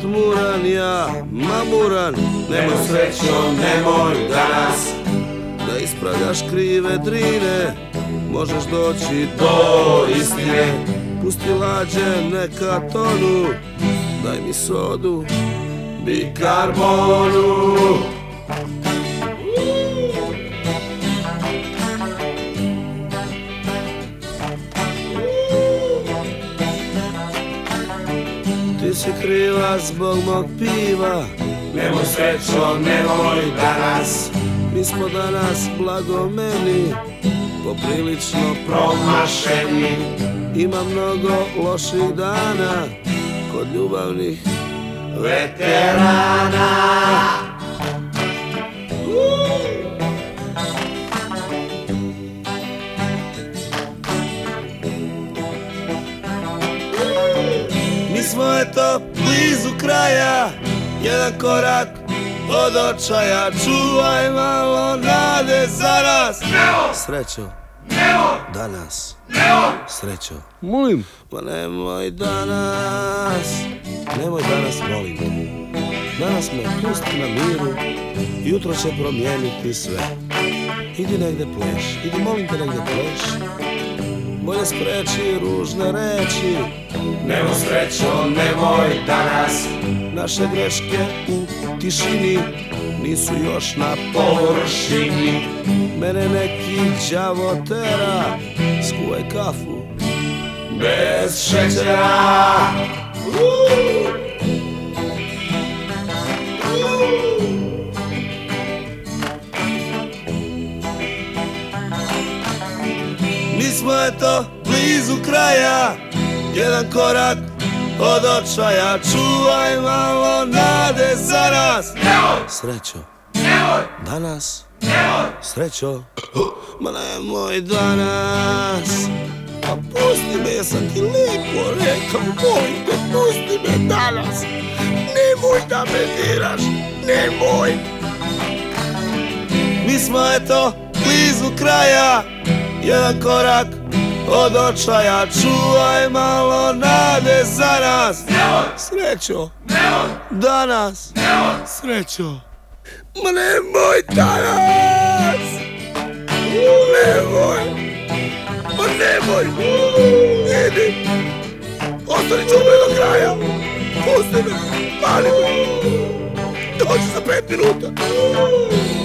muran, ja mamuran. Nemoj srećo, nemoj danas Da ispravljaš krive drine, možeš doći do istine. Pusti lađe, neka tonu, daj mi sodu, bikarbonu. Ti si kriva zbog mog piva. Nemoj srećo, nemoj danas. Mi smo danas blagomeni, poprilično promašeni. Ima mnogo loših dana kod ljubavnih veterana. Mi smo eto blizu kraja, jedan korak od očaja. Čuvaj malo nade za nas. Srećo, danas. Srećo, Molim. Ma nemoj danas, molim te. Danas me pusti na miru, jutro će promijeniti sve. Idi negde pleš, idi molim te negde pleš. Bolje spreči ružne reči. Nemoj srećo, nemoj danas. Naše greške u tišini nisu još na površini. Mene neki đavo tera, skuvaj kafu bez šećera. Mi smo eto blizu kraja, jedan korak od očaja. Čuvaj malo nade za nas. Srećo, danas. Srećo, ma nemoj danas. Pa pusti me, jesam ti lijepo rekao. Molim te, pusti me danas. Nemoj da me diraš, nemoj. Mi smo eto blizu kraja, jedan korak od očaja. Čuvaj malo nade za nas. Srećo, danas. Srećo, ma nemoj danas. Nemoj, ma nemoj. Idi, ostani ću me do kraja. Pusti me, mali me. Dođi za 5 minuta.